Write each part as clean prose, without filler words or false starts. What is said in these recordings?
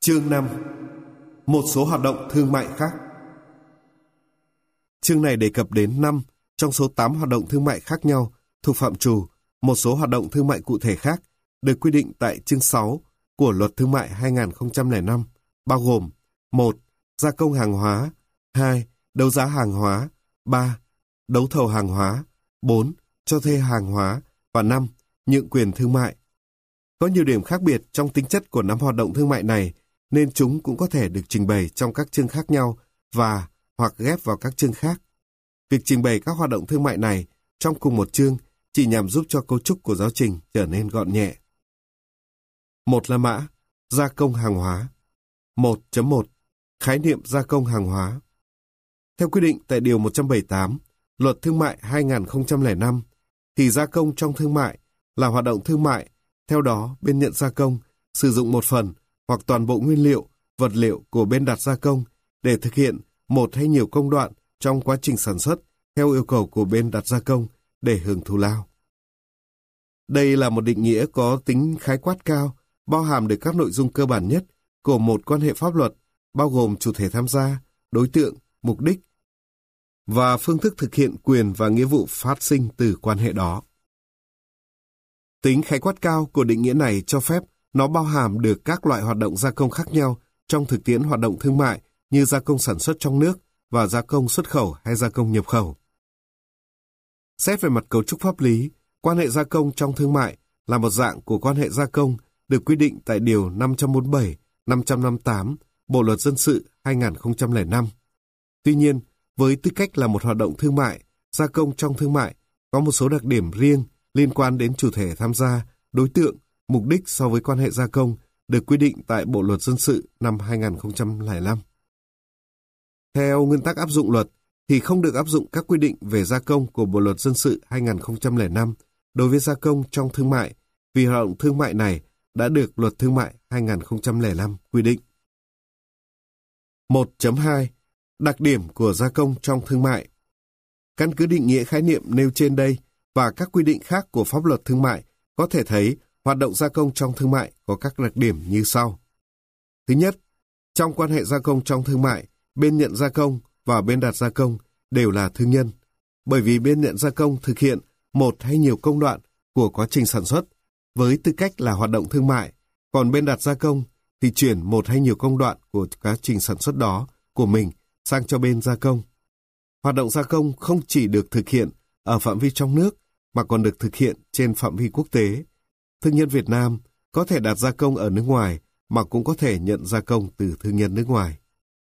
Chương 5. Một số hoạt động thương mại khác. Chương này đề cập đến 5 trong số 8 hoạt động thương mại khác nhau thuộc phạm trù một số hoạt động thương mại cụ thể khác được quy định tại chương 6 của Luật Thương mại 2005, bao gồm: 1. Gia công hàng hóa, 2. Đấu giá hàng hóa, 3. Đấu thầu hàng hóa, 4. Cho thuê hàng hóa và 5. Nhượng quyền thương mại. Có nhiều điểm khác biệt trong tính chất của 5 hoạt động thương mại này, nên chúng cũng có thể được trình bày trong các chương khác nhau và hoặc ghép vào các chương khác. Việc trình bày các hoạt động thương mại này trong cùng một chương chỉ nhằm giúp cho cấu trúc của giáo trình trở nên gọn nhẹ. Một là mã gia công hàng hóa. 1.1 Khái niệm gia công hàng hóa. Theo quy định tại Điều 178, Luật Thương mại 2005, thì gia công trong thương mại là hoạt động thương mại. Theo đó, bên nhận gia công sử dụng một phần hoặc toàn bộ nguyên liệu, vật liệu của bên đặt gia công để thực hiện một hay nhiều công đoạn trong quá trình sản xuất theo yêu cầu của bên đặt gia công để hưởng thù lao. Đây là một định nghĩa có tính khái quát cao, bao hàm được các nội dung cơ bản nhất của một quan hệ pháp luật, bao gồm chủ thể tham gia, đối tượng, mục đích và phương thức thực hiện quyền và nghĩa vụ phát sinh từ quan hệ đó. Tính khái quát cao của định nghĩa này cho phép nó bao hàm được các loại hoạt động gia công khác nhau trong thực tiễn hoạt động thương mại như gia công sản xuất trong nước và gia công xuất khẩu hay gia công nhập khẩu. Xét về mặt cấu trúc pháp lý, quan hệ gia công trong thương mại là một dạng của quan hệ gia công được quy định tại Điều 547, 558 Bộ Luật Dân sự 2005. Tuy nhiên, với tư cách là một hoạt động thương mại, gia công trong thương mại có một số đặc điểm riêng liên quan đến chủ thể tham gia, đối tượng, mục đích so với quan hệ gia công được quy định tại Bộ Luật Dân sự năm 2005. Theo nguyên tắc áp dụng luật thì không được áp dụng các quy định về gia công của Bộ Luật Dân sự 2005 đối với gia công trong thương mại, vì hoạt động thương mại này đã được Luật Thương mại 2005 quy định. 1.2 Đặc điểm của gia công trong thương mại. Căn cứ định nghĩa khái niệm nêu trên đây và các quy định khác của pháp luật thương mại, có thể thấy hoạt động gia công trong thương mại có các đặc điểm như sau. Thứ nhất, trong quan hệ gia công trong thương mại, bên nhận gia công và bên đặt gia công đều là thương nhân, bởi vì bên nhận gia công thực hiện một hay nhiều công đoạn của quá trình sản xuất với tư cách là hoạt động thương mại, còn bên đặt gia công thì chuyển một hay nhiều công đoạn của quá trình sản xuất đó của mình sang cho bên gia công. Hoạt động gia công không chỉ được thực hiện ở phạm vi trong nước mà còn được thực hiện trên phạm vi quốc tế. Thương nhân Việt Nam có thể đặt gia công ở nước ngoài mà cũng có thể nhận gia công từ thương nhân nước ngoài.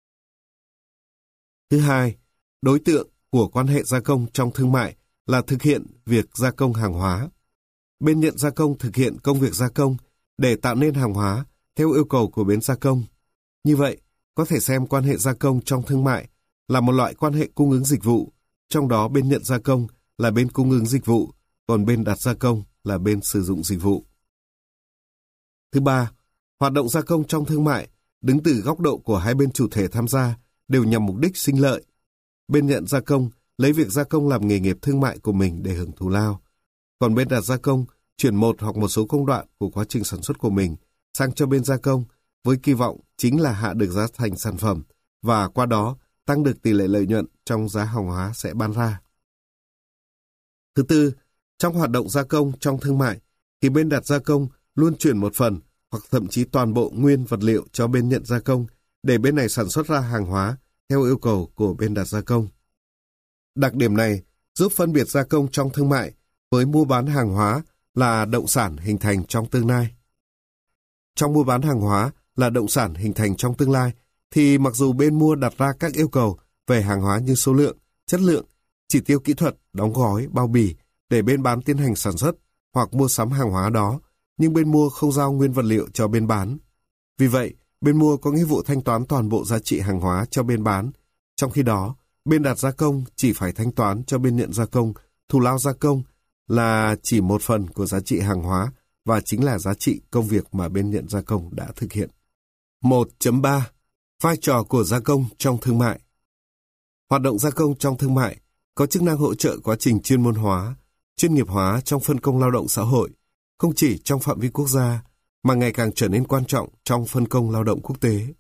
Thứ hai, đối tượng của quan hệ gia công trong thương mại là thực hiện việc gia công hàng hóa. Bên nhận gia công thực hiện công việc gia công để tạo nên hàng hóa theo yêu cầu của bên gia công. Như vậy, có thể xem quan hệ gia công trong thương mại là một loại quan hệ cung ứng dịch vụ, trong đó bên nhận gia công là bên cung ứng dịch vụ, còn bên đặt gia công là bên sử dụng dịch vụ. Thứ ba, hoạt động gia công trong thương mại đứng từ góc độ của hai bên chủ thể tham gia đều nhằm mục đích sinh lợi. Bên nhận gia công lấy việc gia công làm nghề nghiệp thương mại của mình để hưởng thù lao, còn bên đặt gia công chuyển một hoặc một số công đoạn của quá trình sản xuất của mình sang cho bên gia công với kỳ vọng chính là hạ được giá thành sản phẩm và qua đó tăng được tỷ lệ lợi nhuận trong giá hàng hóa sẽ bán ra. Thứ tư, trong hoạt động gia công trong thương mại thì bên đặt gia công luôn chuyển một phần hoặc thậm chí toàn bộ nguyên vật liệu cho bên nhận gia công để bên này sản xuất ra hàng hóa theo yêu cầu của bên đặt gia công. Đặc điểm này giúp phân biệt gia công trong thương mại với mua bán hàng hóa là động sản hình thành trong tương lai. Trong mua bán hàng hóa là động sản hình thành trong tương lai thì mặc dù bên mua đặt ra các yêu cầu về hàng hóa như số lượng, chất lượng, chỉ tiêu kỹ thuật, đóng gói, bao bì để bên bán tiến hành sản xuất hoặc mua sắm hàng hóa đó, nhưng bên mua không giao nguyên vật liệu cho bên bán. Vì vậy, bên mua có nghĩa vụ thanh toán toàn bộ giá trị hàng hóa cho bên bán, trong khi đó, bên đặt gia công chỉ phải thanh toán cho bên nhận gia công, thù lao gia công là chỉ một phần của giá trị hàng hóa và chính là giá trị công việc mà bên nhận gia công đã thực hiện. 1.3 Vai trò của gia công trong thương mại. Hoạt động gia công trong thương mại có chức năng hỗ trợ quá trình chuyên môn hóa, chuyên nghiệp hóa trong phân công lao động xã hội, không chỉ trong phạm vi quốc gia mà ngày càng trở nên quan trọng trong phân công lao động quốc tế.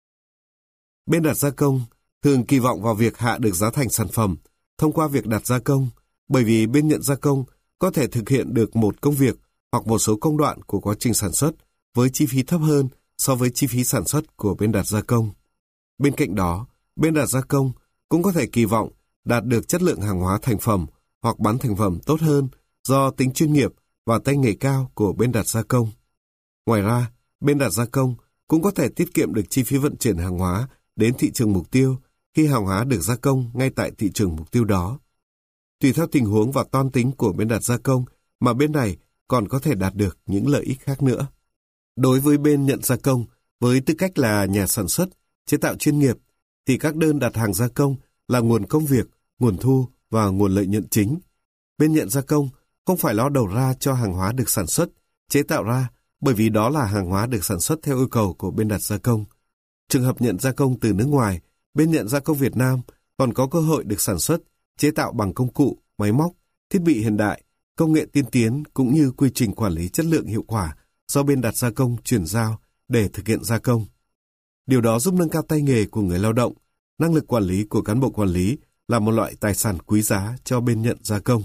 Bên đặt gia công thường kỳ vọng vào việc hạ được giá thành sản phẩm thông qua việc đặt gia công, bởi vì bên nhận gia công có thể thực hiện được một công việc hoặc một số công đoạn của quá trình sản xuất với chi phí thấp hơn so với chi phí sản xuất của bên đặt gia công. Bên cạnh đó, bên đặt gia công cũng có thể kỳ vọng đạt được chất lượng hàng hóa thành phẩm hoặc bán thành phẩm tốt hơn do tính chuyên nghiệp và tay nghề cao của bên đặt gia công. Ngoài ra, bên đặt gia công cũng có thể tiết kiệm được chi phí vận chuyển hàng hóa đến thị trường mục tiêu khi hàng hóa được gia công ngay tại thị trường mục tiêu đó. Tùy theo tình huống và toan tính của bên đặt gia công mà bên này còn có thể đạt được những lợi ích khác nữa. Đối với bên nhận gia công, với tư cách là nhà sản xuất, chế tạo chuyên nghiệp, thì các đơn đặt hàng gia công là nguồn công việc, nguồn thu và nguồn lợi nhuận chính. Bên nhận gia công không phải lo đầu ra cho hàng hóa được sản xuất, chế tạo ra, bởi vì đó là hàng hóa được sản xuất theo yêu cầu của bên đặt gia công. Trường hợp nhận gia công từ nước ngoài, bên nhận gia công Việt Nam còn có cơ hội được sản xuất, chế tạo bằng công cụ, máy móc, thiết bị hiện đại, công nghệ tiên tiến cũng như quy trình quản lý chất lượng hiệu quả do bên đặt gia công chuyển giao để thực hiện gia công. Điều đó giúp nâng cao tay nghề của người lao động, năng lực quản lý của cán bộ quản lý là một loại tài sản quý giá cho bên nhận gia công.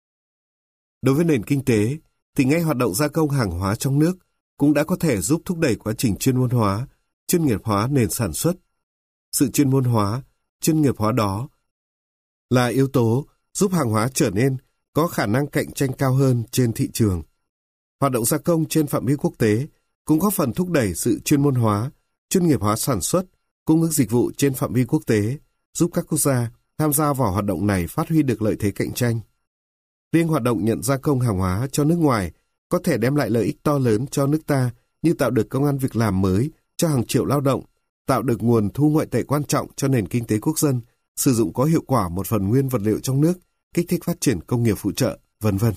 Đối với nền kinh tế, thì ngay hoạt động gia công hàng hóa trong nước cũng đã có thể giúp thúc đẩy quá trình chuyên môn hóa, chuyên nghiệp hóa nền sản xuất. Sự chuyên môn hóa, chuyên nghiệp hóa đó là yếu tố giúp hàng hóa trở nên có khả năng cạnh tranh cao hơn trên thị trường. Hoạt động gia công trên phạm vi quốc tế cũng góp phần thúc đẩy sự chuyên môn hóa, chuyên nghiệp hóa sản xuất, cung ứng dịch vụ trên phạm vi quốc tế, giúp các quốc gia tham gia vào hoạt động này phát huy được lợi thế cạnh tranh. Riêng hoạt động nhận gia công hàng hóa cho nước ngoài có thể đem lại lợi ích to lớn cho nước ta như tạo được công ăn việc làm mới cho hàng triệu lao động, tạo được nguồn thu ngoại tệ quan trọng cho nền kinh tế quốc dân, sử dụng có hiệu quả một phần nguyên vật liệu trong nước, kích thích phát triển công nghiệp phụ trợ, vân vân.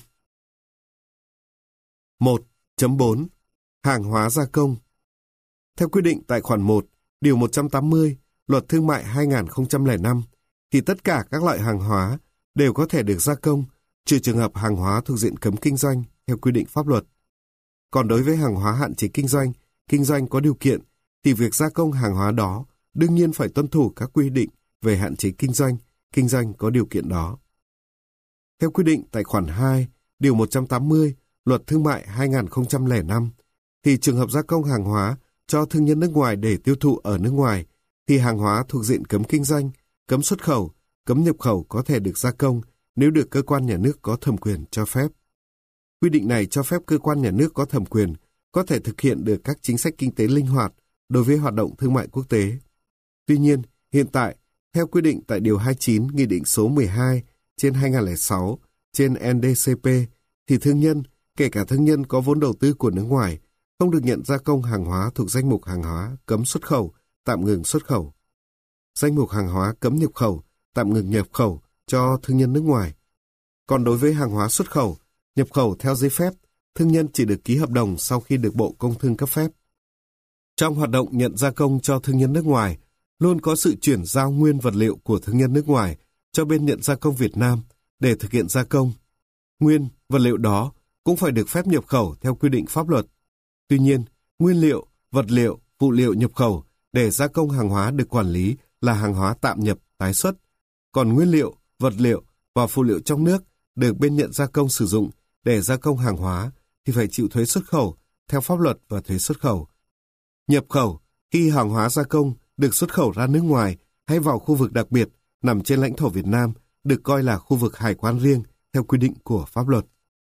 1.4 Hàng hóa gia công. Theo quy định tại khoản 1, điều 180, Luật Thương mại 2005, thì tất cả các loại hàng hóa đều có thể được gia công, trừ trường hợp hàng hóa thuộc diện cấm kinh doanh theo quy định pháp luật. Còn đối với hàng hóa hạn chế kinh doanh có điều kiện, thì việc gia công hàng hóa đó đương nhiên phải tuân thủ các quy định về hạn chế kinh doanh có điều kiện đó. Theo quy định tại khoản 2, điều 180, Luật Thương mại 2005, thì trường hợp gia công hàng hóa cho thương nhân nước ngoài để tiêu thụ ở nước ngoài, thì hàng hóa thuộc diện cấm kinh doanh, cấm xuất khẩu, cấm nhập khẩu có thể được gia công nếu được cơ quan nhà nước có thẩm quyền cho phép. Quy định này cho phép cơ quan nhà nước có thẩm quyền có thể thực hiện được các chính sách kinh tế linh hoạt đối với hoạt động thương mại quốc tế. Tuy nhiên, hiện tại, theo quy định tại điều 29 Nghị định số 12/2006 trên NDCP, thì thương nhân, kể cả thương nhân có vốn đầu tư của nước ngoài, không được nhận gia công hàng hóa thuộc danh mục hàng hóa cấm xuất khẩu, tạm ngừng xuất khẩu, danh mục hàng hóa cấm nhập khẩu, tạm ngừng nhập khẩu cho thương nhân nước ngoài. Còn đối với hàng hóa xuất khẩu, nhập khẩu theo giấy phép, thương nhân chỉ được ký hợp đồng sau khi được Bộ Công Thương cấp phép. Trong hoạt động nhận gia công cho thương nhân nước ngoài, luôn có sự chuyển giao nguyên vật liệu của thương nhân nước ngoài cho bên nhận gia công Việt Nam để thực hiện gia công. Nguyên vật liệu đó cũng phải được phép nhập khẩu theo quy định pháp luật. Tuy nhiên, nguyên liệu, vật liệu, phụ liệu nhập khẩu để gia công hàng hóa được quản lý là hàng hóa tạm nhập, tái xuất. Còn nguyên liệu, vật liệu và phụ liệu trong nước được bên nhận gia công sử dụng để gia công hàng hóa thì phải chịu thuế xuất khẩu theo pháp luật và thuế xuất khẩu. Nhập khẩu, khi hàng hóa gia công được xuất khẩu ra nước ngoài hay vào khu vực đặc biệt nằm trên lãnh thổ Việt Nam được coi là khu vực hải quan riêng theo quy định của pháp luật.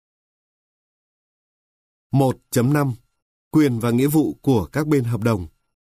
1.5 Quyền và nghĩa vụ của các bên hợp đồng.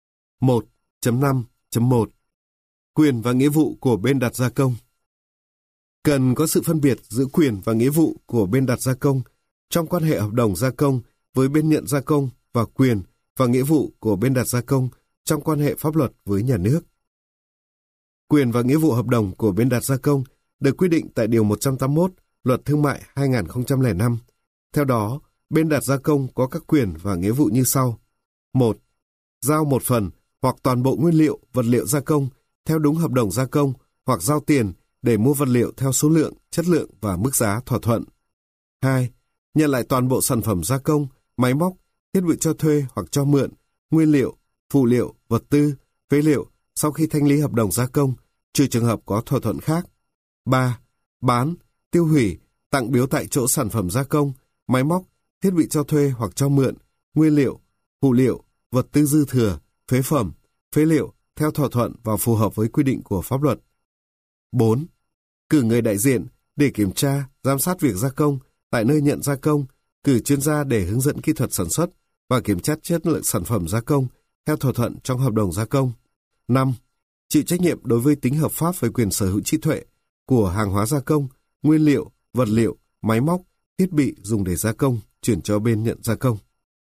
1.5.1 Quyền và nghĩa vụ của bên đặt gia công. Cần có sự phân biệt giữa quyền và nghĩa vụ của bên đặt gia công trong quan hệ hợp đồng gia công với bên nhận gia công và quyền và nghĩa vụ của bên đặt gia công trong quan hệ pháp luật với nhà nước. Quyền và nghĩa vụ hợp đồng của bên đặt gia công được quy định tại Điều 181 Luật Thương mại 2005. Theo đó, bên đặt gia công có các quyền và nghĩa vụ như sau. 1. Giao một phần hoặc toàn bộ nguyên liệu, vật liệu gia công theo đúng hợp đồng gia công hoặc giao tiền để mua vật liệu theo số lượng, chất lượng và mức giá thỏa thuận. 2. Nhận lại toàn bộ sản phẩm gia công, máy móc, thiết bị cho thuê hoặc cho mượn, nguyên liệu, phụ liệu, vật tư, phế liệu sau khi thanh lý hợp đồng gia công, trừ trường hợp có thỏa thuận khác. 3. Bán, tiêu hủy, tặng biếu tại chỗ sản phẩm gia công, máy móc, thiết bị cho thuê hoặc cho mượn, nguyên liệu, phụ liệu, vật tư dư thừa, phế phẩm, phế liệu theo thỏa thuận và phù hợp với quy định của pháp luật. 4. Cử người đại diện để kiểm tra, giám sát việc gia công tại nơi nhận gia công, cử chuyên gia để hướng dẫn kỹ thuật sản xuất và kiểm tra chất lượng sản phẩm gia công theo thỏa thuận trong hợp đồng gia công. 5. Chịu trách nhiệm đối với tính hợp pháp về quyền sở hữu trí tuệ của hàng hóa gia công, nguyên liệu, vật liệu, máy móc, thiết bị dùng để gia công, chuyển cho bên nhận gia công.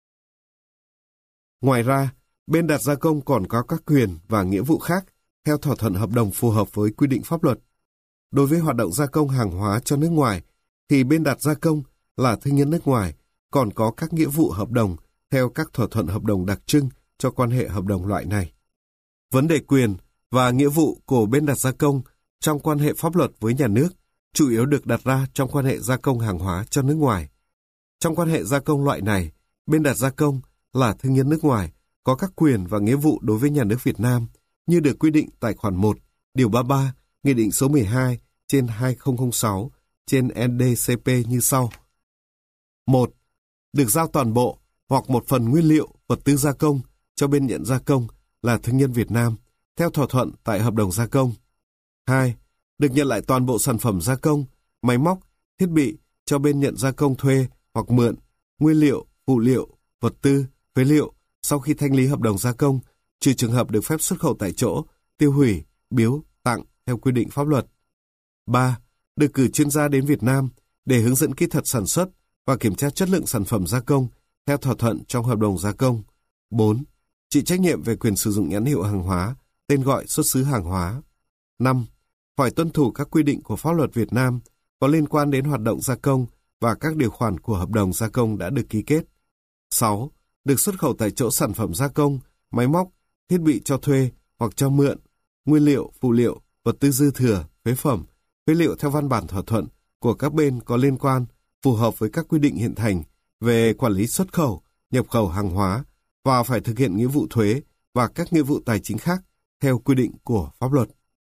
Ngoài ra, bên đặt gia công còn có các quyền và nghĩa vụ khác theo thỏa thuận hợp đồng phù hợp với quy định pháp luật. Đối với hoạt động gia công hàng hóa cho nước ngoài, thì bên đặt gia công là thương nhân nước ngoài còn có các nghĩa vụ hợp đồng theo các thỏa thuận hợp đồng đặc trưng cho quan hệ hợp đồng loại này. Vấn đề quyền và nghĩa vụ của bên đặt gia công trong quan hệ pháp luật với nhà nước chủ yếu được đặt ra trong quan hệ gia công hàng hóa cho nước ngoài. Trong quan hệ gia công loại này, bên đặt gia công là thương nhân nước ngoài có các quyền và nghĩa vụ đối với nhà nước Việt Nam như được quy định tại khoản 1, điều 33, Nghị định số 12/2006 trên NDCP như sau. 1. Được giao toàn bộ hoặc một phần nguyên liệu, vật tư gia công cho bên nhận gia công là thương nhân Việt Nam theo thỏa thuận tại hợp đồng gia công. 2. Được nhận lại toàn bộ sản phẩm gia công, máy móc, thiết bị cho bên nhận gia công thuê hoặc mượn, nguyên liệu, phụ liệu, vật tư, phế liệu sau khi thanh lý hợp đồng gia công, trừ trường hợp được phép xuất khẩu tại chỗ, tiêu hủy, biếu, tặng theo quy định pháp luật. 3. Được cử chuyên gia đến Việt Nam để hướng dẫn kỹ thuật sản xuất và kiểm tra chất lượng sản phẩm gia công theo thỏa thuận trong hợp đồng gia công. 4. Chịu trách nhiệm về quyền sử dụng nhãn hiệu hàng hóa, tên gọi xuất xứ hàng hóa. 5. Phải tuân thủ các quy định của pháp luật Việt Nam có liên quan đến hoạt động gia công và các điều khoản của hợp đồng gia công đã được ký kết. 6. Được xuất khẩu tại chỗ sản phẩm gia công, máy móc, thiết bị cho thuê hoặc cho mượn, nguyên liệu, phụ liệu, vật tư dư thừa, phế phẩm, phế liệu theo văn bản thỏa thuận của các bên có liên quan phù hợp với các quy định hiện hành về quản lý xuất khẩu, nhập khẩu hàng hóa và phải thực hiện nghĩa vụ thuế và các nghĩa vụ tài chính khác theo quy định của pháp luật.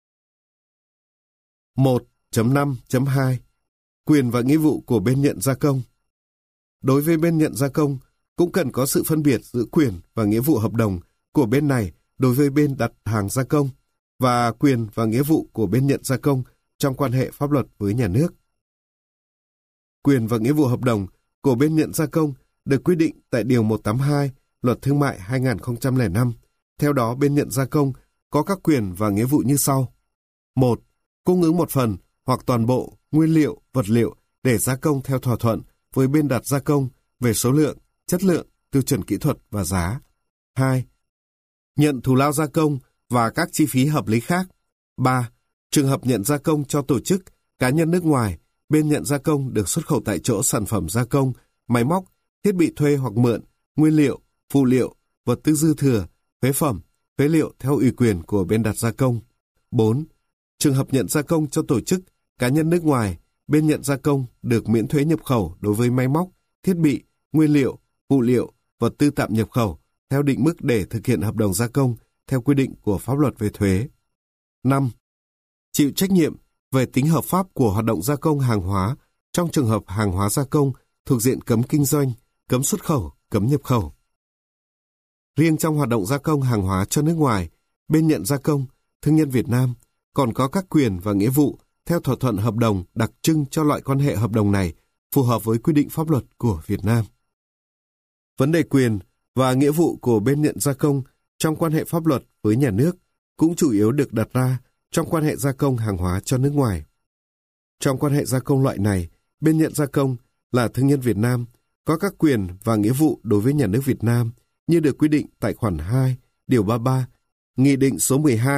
1.5.2 Quyền và nghĩa vụ của bên nhận gia công. Đối với bên nhận gia công, cũng cần có sự phân biệt giữa quyền và nghĩa vụ hợp đồng của bên này đối với bên đặt hàng gia công và quyền và nghĩa vụ của bên nhận gia công trong quan hệ pháp luật với nhà nước. Quyền và nghĩa vụ hợp đồng của bên nhận gia công được quy định tại Điều 182 Luật Thương mại 2005. Theo đó, bên nhận gia công có các quyền và nghĩa vụ như sau. 1. Cung ứng một phần hoặc toàn bộ nguyên liệu, vật liệu để gia công theo thỏa thuận với bên đặt gia công về số lượng, chất lượng, tiêu chuẩn kỹ thuật và giá. 2. Nhận thù lao gia công và các chi phí hợp lý khác. 3. Trường hợp nhận gia công cho tổ chức, cá nhân nước ngoài, bên nhận gia công được xuất khẩu tại chỗ sản phẩm gia công, máy móc, thiết bị thuê hoặc mượn, nguyên liệu, phụ liệu, vật tư dư thừa, phế phẩm, phế liệu theo ủy quyền của bên đặt gia công. 4. Trường hợp nhận gia công cho tổ chức, cá nhân nước ngoài, bên nhận gia công được miễn thuế nhập khẩu đối với máy móc, thiết bị, nguyên liệu, phụ liệu, vật tư tạm nhập khẩu theo định mức để thực hiện hợp đồng gia công theo quy định của pháp luật về thuế. 5. Chịu trách nhiệm về tính hợp pháp của hoạt động gia công hàng hóa trong trường hợp hàng hóa gia công thuộc diện cấm kinh doanh, cấm xuất khẩu, cấm nhập khẩu. Riêng trong hoạt động gia công hàng hóa cho nước ngoài, bên nhận gia công, thương nhân Việt Nam còn có các quyền và nghĩa vụ theo thỏa thuận hợp đồng đặc trưng cho loại quan hệ hợp đồng này phù hợp với quy định pháp luật của Việt Nam. Vấn đề quyền và nghĩa vụ của bên nhận gia công trong quan hệ pháp luật với nhà nước cũng chủ yếu được đặt ra trong quan hệ gia công hàng hóa cho nước ngoài. Trong quan hệ gia công loại này, bên nhận gia công là thương nhân Việt Nam có các quyền và nghĩa vụ đối với nhà nước Việt Nam như được quy định tại khoản 2, điều 33, Nghị định số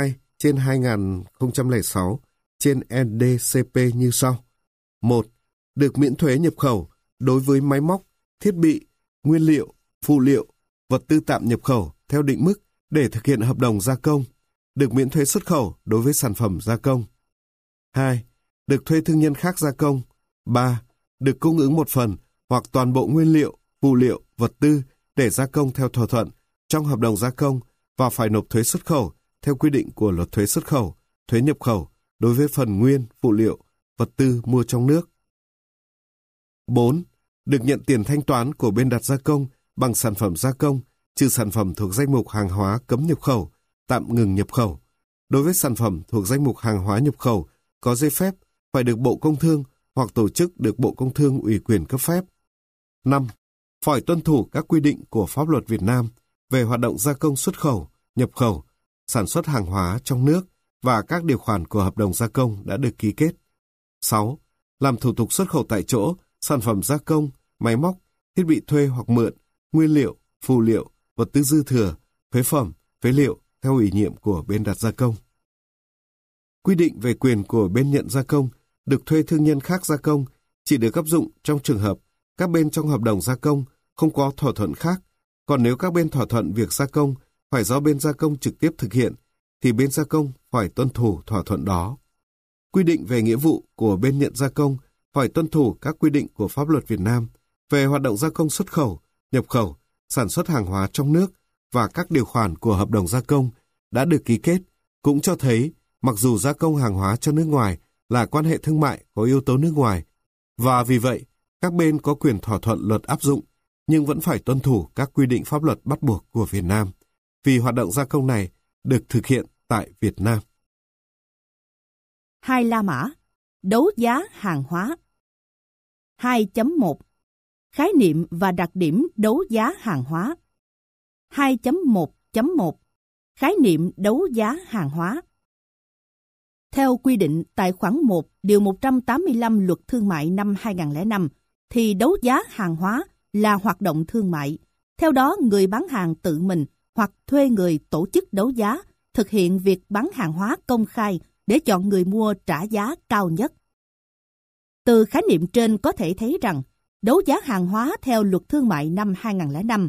12/2006 trên NDCP như sau. 1. Được miễn thuế nhập khẩu đối với máy móc, thiết bị, nguyên liệu, phụ liệu, vật tư tạm nhập khẩu theo định mức để thực hiện hợp đồng gia công, được miễn thuế xuất khẩu đối với sản phẩm gia công. 2. Được thuê thương nhân khác gia công. 3. Được cung ứng một phần hoặc toàn bộ nguyên liệu, phụ liệu, vật tư để gia công theo thỏa thuận trong hợp đồng gia công và phải nộp thuế xuất khẩu theo quy định của luật thuế xuất khẩu, thuế nhập khẩu đối với phần nguyên, phụ liệu, vật tư mua trong nước. 4. Được nhận tiền thanh toán của bên đặt gia công bằng sản phẩm gia công, trừ sản phẩm thuộc danh mục hàng hóa cấm nhập khẩu, tạm ngừng nhập khẩu. Đối với sản phẩm thuộc danh mục hàng hóa nhập khẩu có giấy phép phải được Bộ Công Thương hoặc tổ chức được Bộ Công Thương ủy quyền cấp phép. 5. Phải tuân thủ các quy định của pháp luật Việt Nam về hoạt động gia công xuất khẩu, nhập khẩu, sản xuất hàng hóa trong nước và các điều khoản của hợp đồng gia công đã được ký kết. 6. Làm thủ tục xuất khẩu tại chỗ, sản phẩm gia công, máy móc, thiết bị thuê hoặc mượn, nguyên liệu, phụ liệu, vật tư dư thừa, phế phẩm, phế liệu theo ủy nhiệm của bên đặt gia công. Quy định về quyền của bên nhận gia công được thuê thương nhân khác gia công chỉ được áp dụng trong trường hợp các bên trong hợp đồng gia công không có thỏa thuận khác, còn nếu các bên thỏa thuận việc gia công phải do bên gia công trực tiếp thực hiện, thì bên gia công phải tuân thủ thỏa thuận đó. Quy định về nghĩa vụ của bên nhận gia công phải tuân thủ các quy định của pháp luật Việt Nam về hoạt động gia công xuất khẩu, nhập khẩu, sản xuất hàng hóa trong nước và các điều khoản của hợp đồng gia công đã được ký kết, cũng cho thấy mặc dù gia công hàng hóa cho nước ngoài là quan hệ thương mại có yếu tố nước ngoài, và vì vậy các bên có quyền thỏa thuận luật áp dụng, nhưng vẫn phải tuân thủ các quy định pháp luật bắt buộc của Việt Nam, vì hoạt động gia công này được thực hiện tại Việt Nam. 2 La Mã. Đấu giá hàng hóa. 2.1 Khái niệm và đặc điểm đấu giá hàng hóa. 2.1.1 Khái niệm đấu giá hàng hóa. Theo quy định tại khoản 1 điều 185 Luật Thương mại năm 2005, thì đấu giá hàng hóa là hoạt động thương mại. Theo đó, người bán hàng tự mình hoặc thuê người tổ chức đấu giá, thực hiện việc bán hàng hóa công khai để chọn người mua trả giá cao nhất. Từ khái niệm trên có thể thấy rằng, đấu giá hàng hóa theo Luật Thương mại năm 2005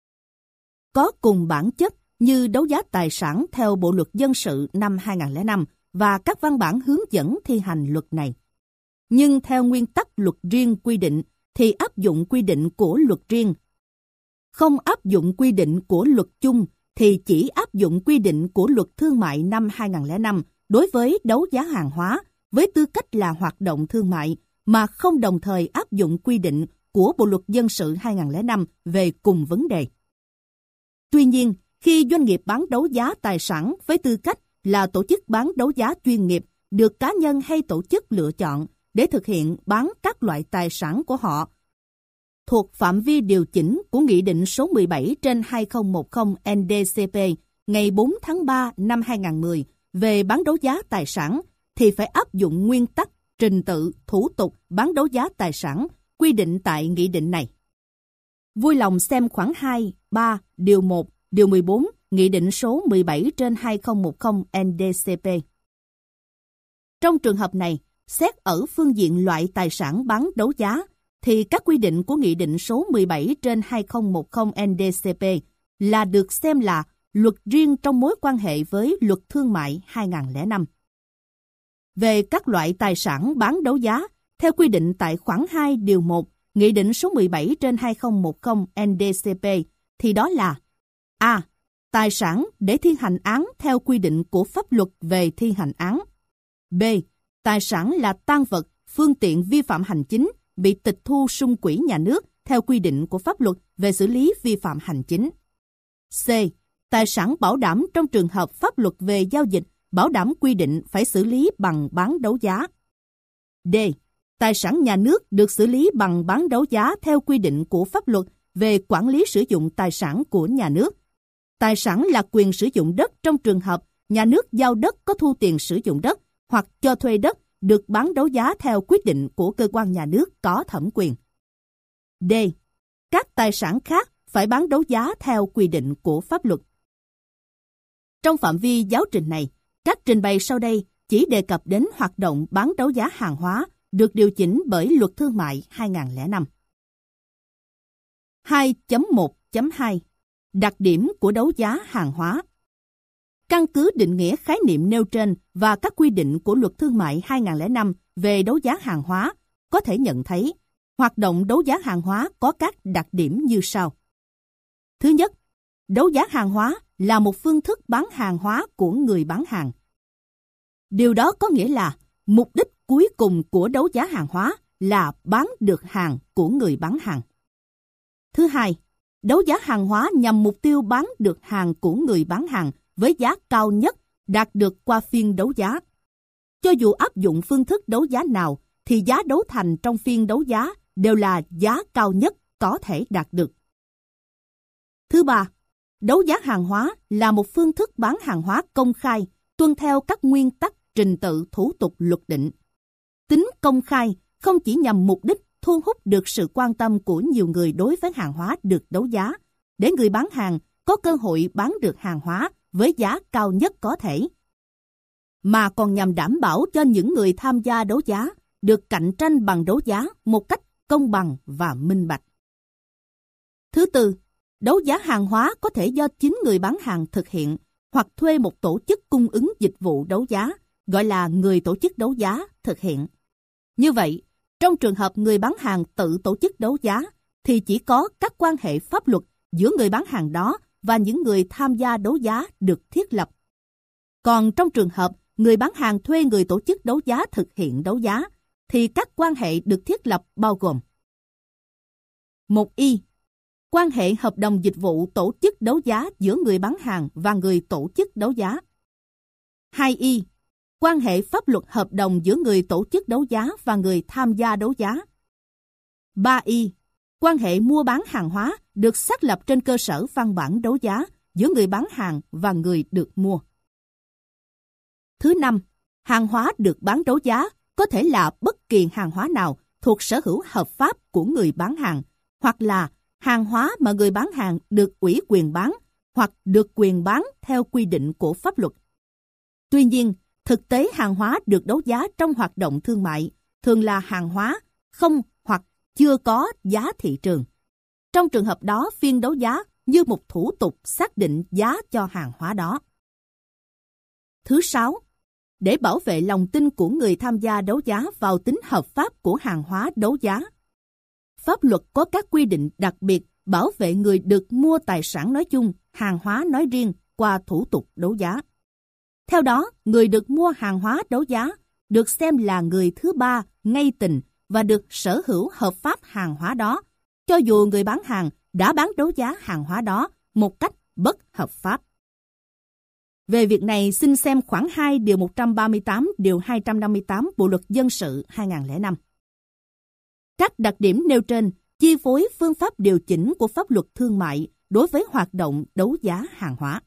có cùng bản chất như đấu giá tài sản theo Bộ Luật Dân sự năm 2005 và các văn bản hướng dẫn thi hành luật này. Nhưng theo nguyên tắc luật riêng quy định thì áp dụng quy định của luật riêng. Không áp dụng quy định của luật chung thì chỉ áp dụng quy định của Luật Thương mại năm 2005 đối với đấu giá hàng hóa với tư cách là hoạt động thương mại, mà không đồng thời áp dụng quy định của Bộ Luật Dân sự 2005 về cùng vấn đề. Tuy nhiên, khi doanh nghiệp bán đấu giá tài sản với tư cách là tổ chức bán đấu giá chuyên nghiệp được cá nhân hay tổ chức lựa chọn để thực hiện bán các loại tài sản của họ thuộc phạm vi điều chỉnh của Nghị định số 17/2010 NDCP ngày 4 tháng 3 năm 2010 về bán đấu giá tài sản, thì phải áp dụng nguyên tắc, trình tự, thủ tục bán đấu giá tài sản quy định tại nghị định này. Vui lòng xem khoản 2, 3, điều 1, điều 14, Nghị định số 17/2010 NDCP. Trong trường hợp này, xét ở phương diện loại tài sản bán đấu giá, thì các quy định của Nghị định số 17/2010 NDCP là được xem là luật riêng trong mối quan hệ với Luật Thương mại 2005. Về các loại tài sản bán đấu giá, theo quy định tại khoản 2 điều 1, Nghị định số 17/2010 NDCP, thì đó là: A. Tài sản để thi hành án theo quy định của pháp luật về thi hành án. B. Tài sản là tang vật, phương tiện vi phạm hành chính bị tịch thu sung quỹ nhà nước theo quy định của pháp luật về xử lý vi phạm hành chính. C. Tài sản bảo đảm trong trường hợp pháp luật về giao dịch bảo đảm quy định phải xử lý bằng bán đấu giá. D. Tài sản nhà nước được xử lý bằng bán đấu giá theo quy định của pháp luật về quản lý sử dụng tài sản của nhà nước. Tài sản là quyền sử dụng đất trong trường hợp nhà nước giao đất có thu tiền sử dụng đất hoặc cho thuê đất được bán đấu giá theo quyết định của cơ quan nhà nước có thẩm quyền. D. Các tài sản khác phải bán đấu giá theo quy định của pháp luật. Trong phạm vi giáo trình này, các trình bày sau đây chỉ đề cập đến hoạt động bán đấu giá hàng hóa được điều chỉnh bởi Luật Thương mại 2005. 2.1.2 Đặc điểm của đấu giá hàng hóa. Căn cứ định nghĩa khái niệm nêu trên và các quy định của Luật Thương mại 2005 về đấu giá hàng hóa, có thể nhận thấy hoạt động đấu giá hàng hóa có các đặc điểm như sau. Thứ nhất, đấu giá hàng hóa là một phương thức bán hàng hóa của người bán hàng. Điều đó có nghĩa là mục đích cuối cùng của đấu giá hàng hóa là bán được hàng của người bán hàng. Thứ hai, đấu giá hàng hóa nhằm mục tiêu bán được hàng của người bán hàng với giá cao nhất đạt được qua phiên đấu giá. Cho dù áp dụng phương thức đấu giá nào, thì giá đấu thành trong phiên đấu giá đều là giá cao nhất có thể đạt được. Thứ ba, đấu giá hàng hóa là một phương thức bán hàng hóa công khai, tuân theo các nguyên tắc, trình tự, thủ tục luật định. Tính công khai không chỉ nhằm mục đích thu hút được sự quan tâm của nhiều người đối với hàng hóa được đấu giá, để người bán hàng có cơ hội bán được hàng hóa với giá cao nhất có thể, mà còn nhằm đảm bảo cho những người tham gia đấu giá được cạnh tranh bằng đấu giá một cách công bằng và minh bạch. Thứ tư, đấu giá hàng hóa có thể do chính người bán hàng thực hiện hoặc thuê một tổ chức cung ứng dịch vụ đấu giá, gọi là người tổ chức đấu giá, thực hiện. Như vậy, trong trường hợp người bán hàng tự tổ chức đấu giá, thì chỉ có các quan hệ pháp luật giữa người bán hàng đó và những người tham gia đấu giá được thiết lập. Còn trong trường hợp người bán hàng thuê người tổ chức đấu giá thực hiện đấu giá, thì các quan hệ được thiết lập bao gồm: 1i. Quan hệ hợp đồng dịch vụ tổ chức đấu giá giữa người bán hàng và người tổ chức đấu giá. 2i. Quan hệ pháp luật hợp đồng giữa người tổ chức đấu giá và người tham gia đấu giá. 3i. Quan hệ mua bán hàng hóa được xác lập trên cơ sở văn bản đấu giá giữa người bán hàng và người được mua. Thứ năm, hàng hóa được bán đấu giá có thể là bất kỳ hàng hóa nào thuộc sở hữu hợp pháp của người bán hàng, hoặc là hàng hóa mà người bán hàng được ủy quyền bán hoặc được quyền bán theo quy định của pháp luật. Tuy nhiên, thực tế hàng hóa được đấu giá trong hoạt động thương mại thường là hàng hóa không hoặc chưa có giá thị trường. Trong trường hợp đó, phiên đấu giá như một thủ tục xác định giá cho hàng hóa đó. Thứ sáu, để bảo vệ lòng tin của người tham gia đấu giá vào tính hợp pháp của hàng hóa đấu giá, pháp luật có các quy định đặc biệt bảo vệ người được mua tài sản nói chung, hàng hóa nói riêng qua thủ tục đấu giá. Theo đó, người được mua hàng hóa đấu giá được xem là người thứ ba ngay tình và được sở hữu hợp pháp hàng hóa đó, cho dù người bán hàng đã bán đấu giá hàng hóa đó một cách bất hợp pháp. Về việc này, xin xem khoản 2 điều 138, điều 258 Bộ luật dân sự 2005. Các đặc điểm nêu trên chi phối phương pháp điều chỉnh của pháp luật thương mại đối với hoạt động đấu giá hàng hóa.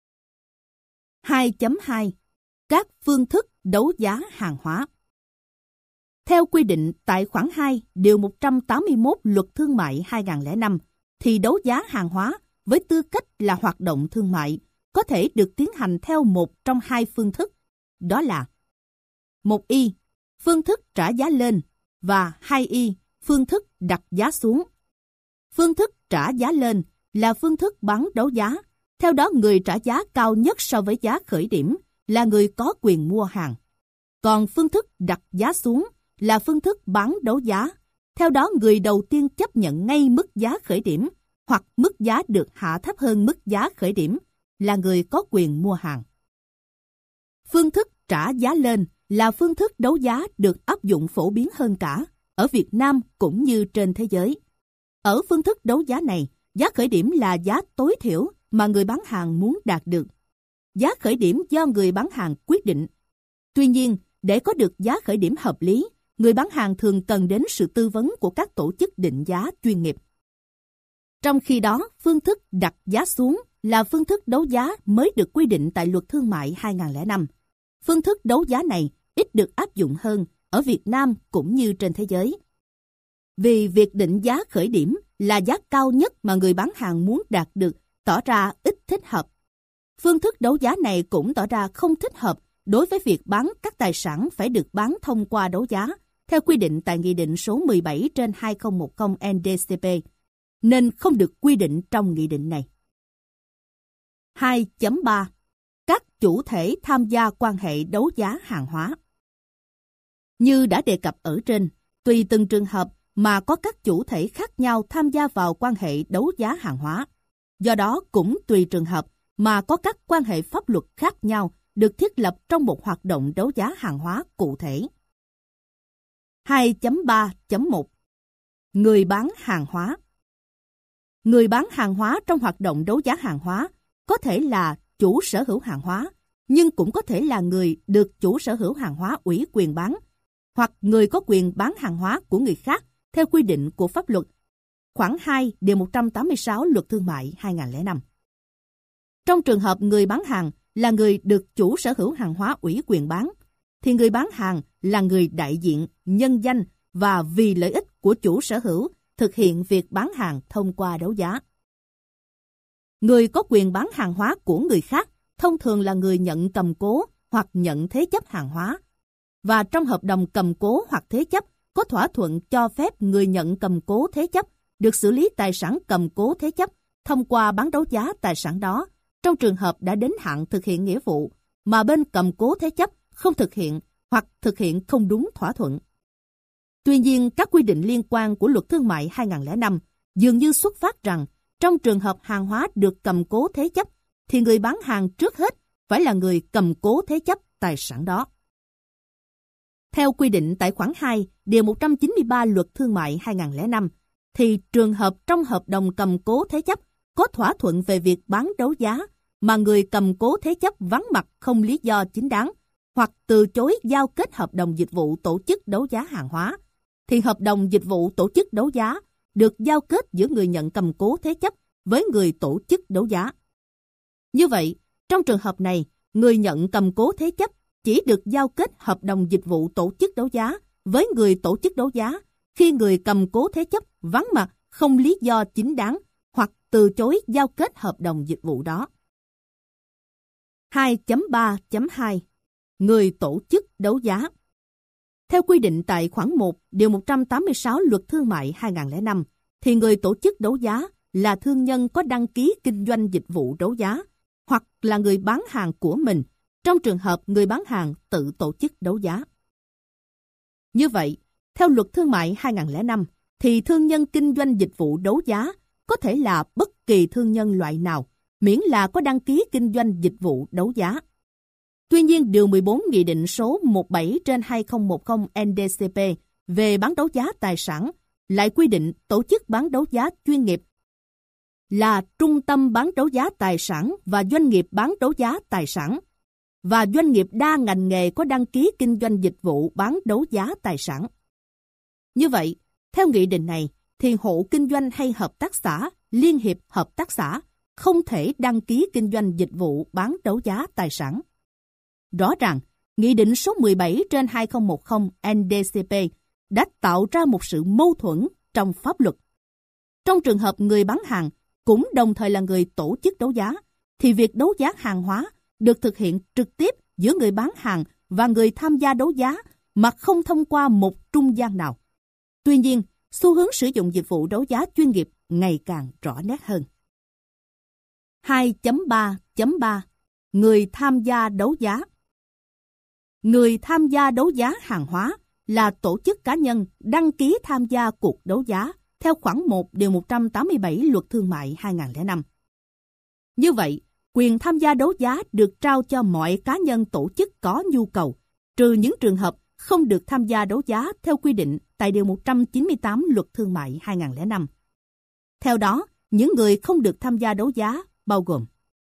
2.2. Các phương thức đấu giá hàng hóa. Theo quy định tại khoản 2, điều 181 Luật Thương mại 2005, thì đấu giá hàng hóa với tư cách là hoạt động thương mại có thể được tiến hành theo một trong hai phương thức, đó là 1i. Phương thức trả giá lên và 2i. Phương thức đặt giá xuống. Phương thức trả giá lên là phương thức bán đấu giá. Theo đó, người trả giá cao nhất so với giá khởi điểm là người có quyền mua hàng. Còn phương thức đặt giá xuống là phương thức bán đấu giá. Theo đó, người đầu tiên chấp nhận ngay mức giá khởi điểm hoặc mức giá được hạ thấp hơn mức giá khởi điểm là người có quyền mua hàng. Phương thức trả giá lên là phương thức đấu giá được áp dụng phổ biến hơn cả ở Việt Nam cũng như trên thế giới. Ở phương thức đấu giá này, giá khởi điểm là giá tối thiểu mà người bán hàng muốn đạt được. Giá khởi điểm do người bán hàng quyết định. Tuy nhiên, để có được giá khởi điểm hợp lý, người bán hàng thường cần đến sự tư vấn của các tổ chức định giá chuyên nghiệp. Trong khi đó, phương thức đặt giá xuống là phương thức đấu giá mới được quy định tại Luật Thương mại 2005. Phương thức đấu giá này ít được áp dụng hơn ở Việt Nam cũng như trên thế giới. Vì việc định giá khởi điểm là giá cao nhất mà người bán hàng muốn đạt được tỏ ra ít thích hợp. Phương thức đấu giá này cũng tỏ ra không thích hợp đối với việc bán các tài sản phải được bán thông qua đấu giá, theo quy định tại Nghị định số 17/2010 NDCP, nên không được quy định trong nghị định này. 2.3. Các chủ thể tham gia quan hệ đấu giá hàng hóa. Như đã đề cập ở trên, tùy từng trường hợp mà có các chủ thể khác nhau tham gia vào quan hệ đấu giá hàng hóa. Do đó cũng tùy trường hợp mà có các quan hệ pháp luật khác nhau được thiết lập trong một hoạt động đấu giá hàng hóa cụ thể. 2.3.1 Người bán hàng hóa. Người bán hàng hóa trong hoạt động đấu giá hàng hóa có thể là chủ sở hữu hàng hóa, nhưng cũng có thể là người được chủ sở hữu hàng hóa ủy quyền bán, hoặc người có quyền bán hàng hóa của người khác theo quy định của pháp luật. Khoản 2 điều 186 Luật Thương mại 2005. Trong trường hợp người bán hàng là người được chủ sở hữu hàng hóa ủy quyền bán, thì người bán hàng là người đại diện, nhân danh và vì lợi ích của chủ sở hữu thực hiện việc bán hàng thông qua đấu giá. Người có quyền bán hàng hóa của người khác thông thường là người nhận cầm cố hoặc nhận thế chấp hàng hóa. Và trong hợp đồng cầm cố hoặc thế chấp có thỏa thuận cho phép người nhận cầm cố thế chấp được xử lý tài sản cầm cố thế chấp thông qua bán đấu giá tài sản đó trong trường hợp đã đến hạn thực hiện nghĩa vụ mà bên cầm cố thế chấp không thực hiện hoặc thực hiện không đúng thỏa thuận. Tuy nhiên, các quy định liên quan của Luật Thương mại 2005 dường như xuất phát rằng trong trường hợp hàng hóa được cầm cố thế chấp thì người bán hàng trước hết phải là người cầm cố thế chấp tài sản đó. Theo quy định tại khoản 2, điều 193 Luật Thương mại 2005, thì trường hợp trong hợp đồng cầm cố thế chấp có thỏa thuận về việc bán đấu giá mà người cầm cố thế chấp vắng mặt không lý do chính đáng hoặc từ chối giao kết hợp đồng dịch vụ tổ chức đấu giá hàng hóa, thì hợp đồng dịch vụ tổ chức đấu giá được giao kết giữa người nhận cầm cố thế chấp với người tổ chức đấu giá. Như vậy, trong trường hợp này, người nhận cầm cố thế chấp chỉ được giao kết hợp đồng dịch vụ tổ chức đấu giá với người tổ chức đấu giá khi người cầm cố thế chấp vắng mặt không lý do chính đáng hoặc từ chối giao kết hợp đồng dịch vụ đó. 2.3.2 Người tổ chức đấu giá. Theo quy định tại khoản 1, điều 186 Luật Thương mại 2005, thì người tổ chức đấu giá là thương nhân có đăng ký kinh doanh dịch vụ đấu giá hoặc là người bán hàng của mình trong trường hợp người bán hàng tự tổ chức đấu giá. Như vậy, theo Luật Thương mại 2005, thì thương nhân kinh doanh dịch vụ đấu giá có thể là bất kỳ thương nhân loại nào, miễn là có đăng ký kinh doanh dịch vụ đấu giá. Tuy nhiên, Điều 14 Nghị định số 17/2010 NDCP về bán đấu giá tài sản lại quy định tổ chức bán đấu giá chuyên nghiệp là trung tâm bán đấu giá tài sản và doanh nghiệp bán đấu giá tài sản và doanh nghiệp đa ngành nghề có đăng ký kinh doanh dịch vụ bán đấu giá tài sản. Như vậy, theo nghị định này, thì hộ kinh doanh hay hợp tác xã, liên hiệp hợp tác xã không thể đăng ký kinh doanh dịch vụ bán đấu giá tài sản. Rõ ràng, Nghị định số 17/2010 NDCP đã tạo ra một sự mâu thuẫn trong pháp luật. Trong trường hợp người bán hàng cũng đồng thời là người tổ chức đấu giá, thì việc đấu giá hàng hóa được thực hiện trực tiếp giữa người bán hàng và người tham gia đấu giá mà không thông qua một trung gian nào. Tuy nhiên, xu hướng sử dụng dịch vụ đấu giá chuyên nghiệp ngày càng rõ nét hơn. 2.3.3 Người tham gia đấu giá. Người tham gia đấu giá hàng hóa là tổ chức cá nhân đăng ký tham gia cuộc đấu giá theo khoản 1 điều 187 Luật Thương mại 2005. Như vậy, quyền tham gia đấu giá được trao cho mọi cá nhân tổ chức có nhu cầu, trừ những trường hợp không được tham gia đấu giá theo quy định tại Điều 198 Luật Thương mại 2005. Theo đó, những người không được tham gia đấu giá bao gồm: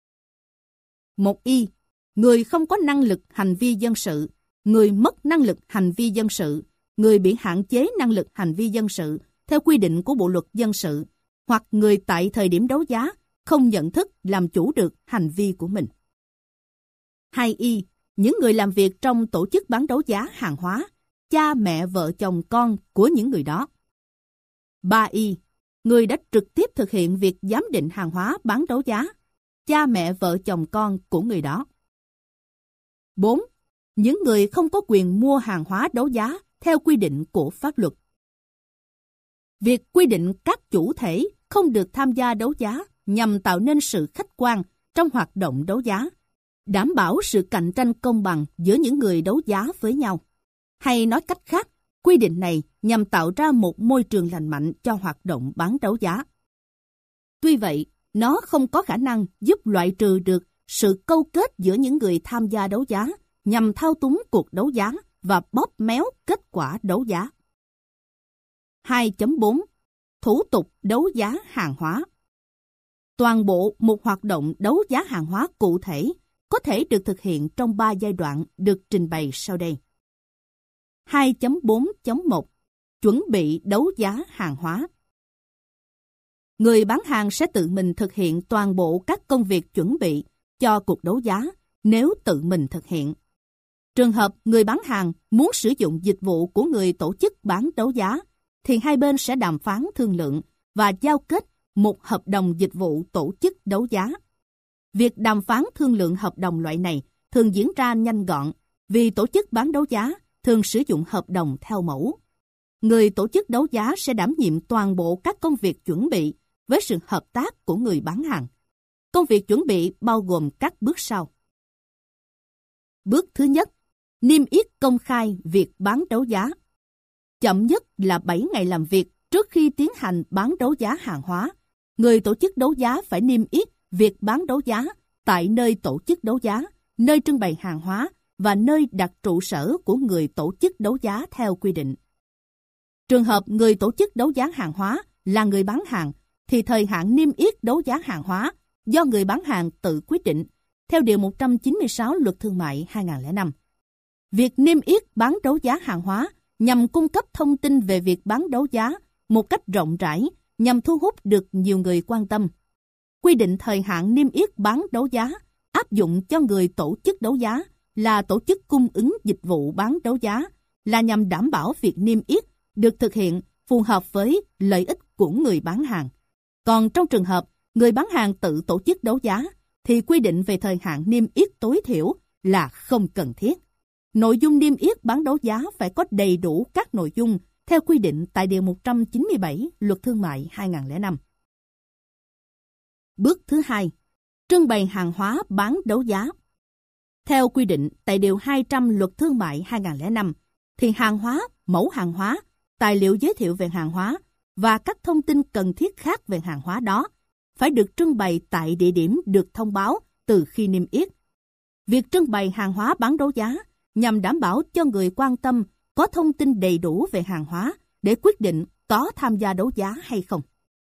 1. Người không có năng lực hành vi dân sự, người mất năng lực hành vi dân sự, người bị hạn chế năng lực hành vi dân sự theo quy định của Bộ Luật Dân sự, hoặc người tại thời điểm đấu giá không nhận thức làm chủ được hành vi của mình. 2. Những người làm việc trong tổ chức bán đấu giá hàng hóa, cha mẹ vợ chồng con của những người đó. 3. Người đã trực tiếp thực hiện việc giám định hàng hóa bán đấu giá, cha mẹ vợ chồng con của người đó. 4. Những người không có quyền mua hàng hóa đấu giá theo quy định của pháp luật. Việc quy định các chủ thể không được tham gia đấu giá nhằm tạo nên sự khách quan trong hoạt động đấu giá, đảm bảo sự cạnh tranh công bằng giữa những người đấu giá với nhau. Hay nói cách khác, quy định này nhằm tạo ra một môi trường lành mạnh cho hoạt động bán đấu giá. Tuy vậy, nó không có khả năng giúp loại trừ được sự câu kết giữa những người tham gia đấu giá nhằm thao túng cuộc đấu giá và bóp méo kết quả đấu giá. 2.4. Thủ tục đấu giá hàng hóa. Toàn bộ một hoạt động đấu giá hàng hóa cụ thể có thể được thực hiện trong 3 giai đoạn được trình bày sau đây. 2.4.1. Chuẩn bị đấu giá hàng hóa. Người bán hàng sẽ tự mình thực hiện toàn bộ các công việc chuẩn bị cho cuộc đấu giá nếu tự mình thực hiện. Trường hợp người bán hàng muốn sử dụng dịch vụ của người tổ chức bán đấu giá, thì hai bên sẽ đàm phán thương lượng và giao kết một hợp đồng dịch vụ tổ chức đấu giá. Việc đàm phán thương lượng hợp đồng loại này thường diễn ra nhanh gọn vì tổ chức bán đấu giá thường sử dụng hợp đồng theo mẫu. Người tổ chức đấu giá sẽ đảm nhiệm toàn bộ các công việc chuẩn bị với sự hợp tác của người bán hàng. Công việc chuẩn bị bao gồm các bước sau. Bước thứ nhất, niêm yết công khai việc bán đấu giá. Chậm nhất là 7 ngày làm việc trước khi tiến hành bán đấu giá hàng hóa. Người tổ chức đấu giá phải niêm yết việc bán đấu giá tại nơi tổ chức đấu giá, nơi trưng bày hàng hóa và nơi đặt trụ sở của người tổ chức đấu giá theo quy định. Trường hợp người tổ chức đấu giá hàng hóa là người bán hàng, thì thời hạn niêm yết đấu giá hàng hóa do người bán hàng tự quyết định, theo Điều 196 Luật Thương mại 2005. Việc niêm yết bán đấu giá hàng hóa nhằm cung cấp thông tin về việc bán đấu giá một cách rộng rãi, nhằm thu hút được nhiều người quan tâm. Quy định thời hạn niêm yết bán đấu giá áp dụng cho người tổ chức đấu giá là tổ chức cung ứng dịch vụ bán đấu giá là nhằm đảm bảo việc niêm yết được thực hiện phù hợp với lợi ích của người bán hàng. Còn trong trường hợp người bán hàng tự tổ chức đấu giá, thì quy định về thời hạn niêm yết tối thiểu là không cần thiết. Nội dung niêm yết bán đấu giá phải có đầy đủ các nội dung theo quy định tại Điều 197 Luật Thương mại 2005. Bước thứ hai, trưng bày hàng hóa bán đấu giá. Theo quy định tại Điều 200 Luật Thương mại 2005, thì hàng hóa, mẫu hàng hóa, tài liệu giới thiệu về hàng hóa và các thông tin cần thiết khác về hàng hóa đó phải được trưng bày tại địa điểm được thông báo từ khi niêm yết. Việc trưng bày hàng hóa bán đấu giá nhằm đảm bảo cho người quan tâm có thông tin đầy đủ về hàng hóa để quyết định có tham gia đấu giá hay không.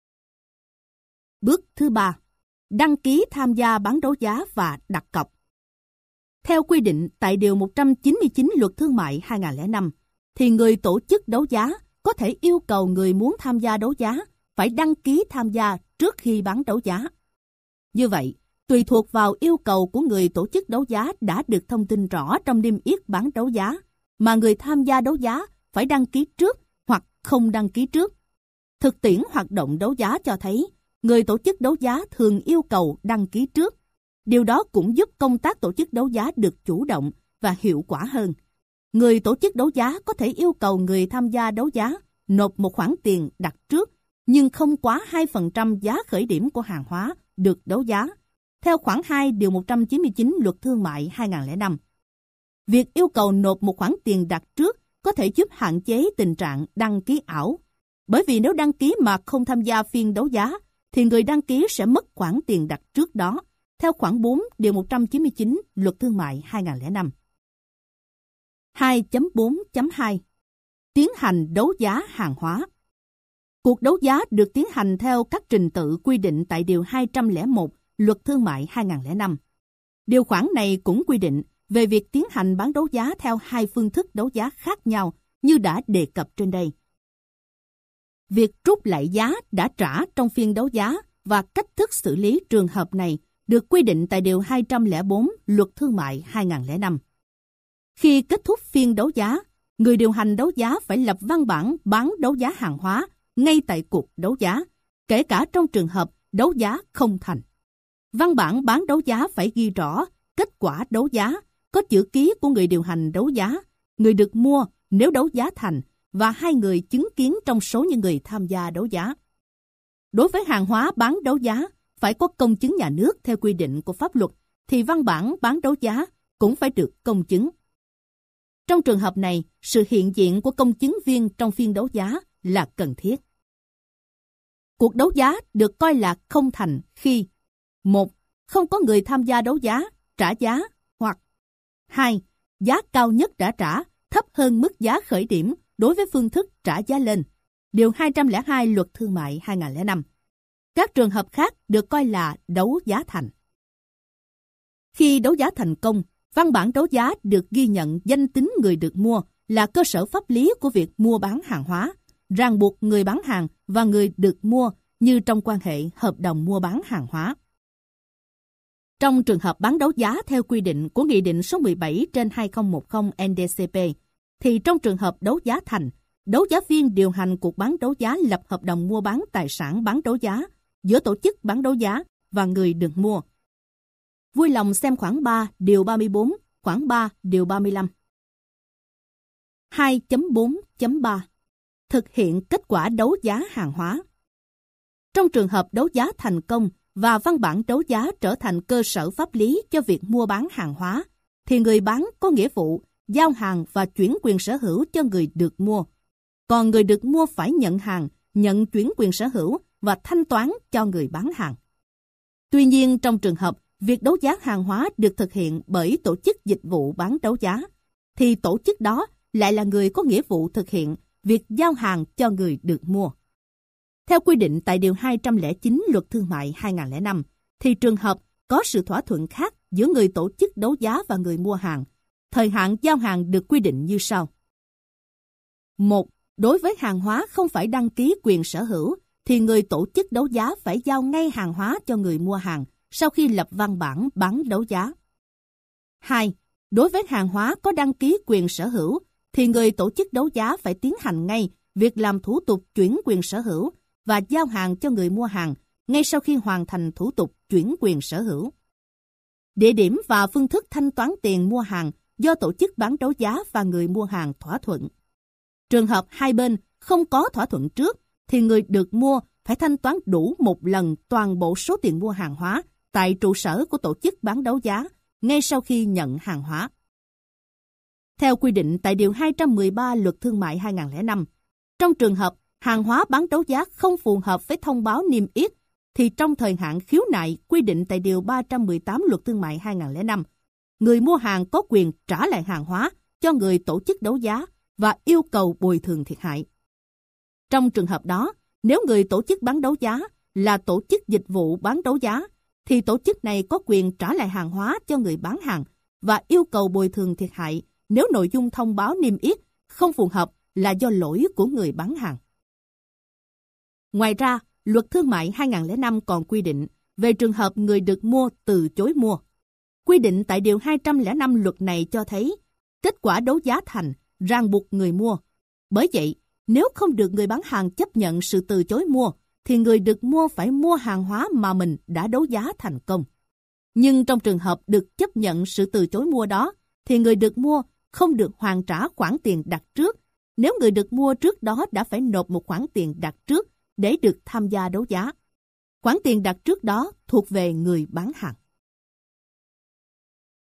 Bước thứ ba, đăng ký tham gia bán đấu giá và đặt cọc. Theo quy định tại Điều 199 Luật Thương mại 2005, thì người tổ chức đấu giá có thể yêu cầu người muốn tham gia đấu giá phải đăng ký tham gia trước khi bán đấu giá. Như vậy, tùy thuộc vào yêu cầu của người tổ chức đấu giá đã được thông tin rõ trong niêm yết bán đấu giá, mà người tham gia đấu giá phải đăng ký trước hoặc không đăng ký trước. Thực tiễn hoạt động đấu giá cho thấy, người tổ chức đấu giá thường yêu cầu đăng ký trước. Điều đó cũng giúp công tác tổ chức đấu giá được chủ động và hiệu quả hơn. Người tổ chức đấu giá có thể yêu cầu người tham gia đấu giá nộp một khoản tiền đặt trước, nhưng không quá 2% giá khởi điểm của hàng hóa được đấu giá, theo khoản 2 Điều 199 Luật Thương mại 2005. Việc yêu cầu nộp một khoản tiền đặt trước có thể giúp hạn chế tình trạng đăng ký ảo. Bởi vì nếu đăng ký mà không tham gia phiên đấu giá, thì người đăng ký sẽ mất khoản tiền đặt trước đó, theo khoản 4 Điều 199 Luật Thương mại 2005. 2.4.2 Tiến hành đấu giá hàng hóa. Cuộc đấu giá được tiến hành theo các trình tự quy định tại Điều 201 Luật Thương mại 2005. Điều khoản này cũng quy định về việc tiến hành bán đấu giá theo hai phương thức đấu giá khác nhau như đã đề cập trên đây. Việc rút lại giá đã trả trong phiên đấu giá và cách thức xử lý trường hợp này được quy định tại Điều 204 Luật Thương mại 2005. Khi kết thúc phiên đấu giá, người điều hành đấu giá phải lập văn bản bán đấu giá hàng hóa ngay tại cuộc đấu giá, kể cả trong trường hợp đấu giá không thành. Văn bản bán đấu giá phải ghi rõ kết quả đấu giá, có chữ ký của người điều hành đấu giá, người được mua nếu đấu giá thành và hai người chứng kiến trong số những người tham gia đấu giá. Đối với hàng hóa bán đấu giá phải có công chứng nhà nước theo quy định của pháp luật, thì văn bản bán đấu giá cũng phải được công chứng. Trong trường hợp này, sự hiện diện của công chứng viên trong phiên đấu giá là cần thiết. Cuộc đấu giá được coi là không thành khi: 1. Không có người tham gia đấu giá, trả giá, hoặc 2. Giá cao nhất đã trả thấp hơn mức giá khởi điểm đối với phương thức trả giá lên. Điều 202 Luật Thương mại 2005. Các trường hợp khác được coi là đấu giá thành. Khi đấu giá thành công, văn bản đấu giá được ghi nhận danh tính người được mua là cơ sở pháp lý của việc mua bán hàng hóa, ràng buộc người bán hàng và người được mua như trong quan hệ hợp đồng mua bán hàng hóa. Trong trường hợp bán đấu giá theo quy định của Nghị định số 17/2010 NDCP, thì trong trường hợp đấu giá thành, đấu giá viên điều hành cuộc bán đấu giá lập hợp đồng mua bán tài sản bán đấu giá giữa tổ chức bán đấu giá và người được mua. Vui lòng xem khoản 3 điều 34, khoản 3 điều 35. 2.4.3 Thực hiện kết quả đấu giá hàng hóa. Trong trường hợp đấu giá thành công và văn bản đấu giá trở thành cơ sở pháp lý cho việc mua bán hàng hóa, thì người bán có nghĩa vụ giao hàng và chuyển quyền sở hữu cho người được mua. Còn người được mua phải nhận hàng, nhận chuyển quyền sở hữu và thanh toán cho người bán hàng. Tuy nhiên, trong trường hợp việc đấu giá hàng hóa được thực hiện bởi tổ chức dịch vụ bán đấu giá, thì tổ chức đó lại là người có nghĩa vụ thực hiện việc giao hàng cho người được mua. Theo quy định tại Điều 209 Luật Thương mại 2005, thì trường hợp có sự thỏa thuận khác giữa người tổ chức đấu giá và người mua hàng, thời hạn giao hàng được quy định như sau. 1. Đối với hàng hóa không phải đăng ký quyền sở hữu, thì người tổ chức đấu giá phải giao ngay hàng hóa cho người mua hàng sau khi lập văn bản bán đấu giá. 2. Đối với hàng hóa có đăng ký quyền sở hữu, thì người tổ chức đấu giá phải tiến hành ngay việc làm thủ tục chuyển quyền sở hữu và giao hàng cho người mua hàng ngay sau khi hoàn thành thủ tục chuyển quyền sở hữu. Địa điểm và phương thức thanh toán tiền mua hàng do tổ chức bán đấu giá và người mua hàng thỏa thuận. Trường hợp hai bên không có thỏa thuận trước, thì người được mua phải thanh toán đủ một lần toàn bộ số tiền mua hàng hóa tại trụ sở của tổ chức bán đấu giá ngay sau khi nhận hàng hóa. Theo quy định tại Điều 213 Luật Thương mại 2005, trong trường hợp hàng hóa bán đấu giá không phù hợp với thông báo niêm yết, thì trong thời hạn khiếu nại quy định tại Điều 318 Luật Thương mại 2005, người mua hàng có quyền trả lại hàng hóa cho người tổ chức đấu giá và yêu cầu bồi thường thiệt hại. Trong trường hợp đó, nếu người tổ chức bán đấu giá là tổ chức dịch vụ bán đấu giá, thì tổ chức này có quyền trả lại hàng hóa cho người bán hàng và yêu cầu bồi thường thiệt hại nếu nội dung thông báo niêm yết không phù hợp là do lỗi của người bán hàng. Ngoài ra, Luật Thương mại 2005 còn quy định về trường hợp người được mua từ chối mua. Quy định tại Điều 205 luật này cho thấy kết quả đấu giá thành ràng buộc người mua. Bởi vậy, nếu không được người bán hàng chấp nhận sự từ chối mua, thì người được mua phải mua hàng hóa mà mình đã đấu giá thành công. Nhưng trong trường hợp được chấp nhận sự từ chối mua đó, thì người được mua không được hoàn trả khoản tiền đặt trước, nếu người được mua trước đó đã phải nộp một khoản tiền đặt trước để được tham gia đấu giá. Khoản tiền đặt trước đó thuộc về người bán hàng.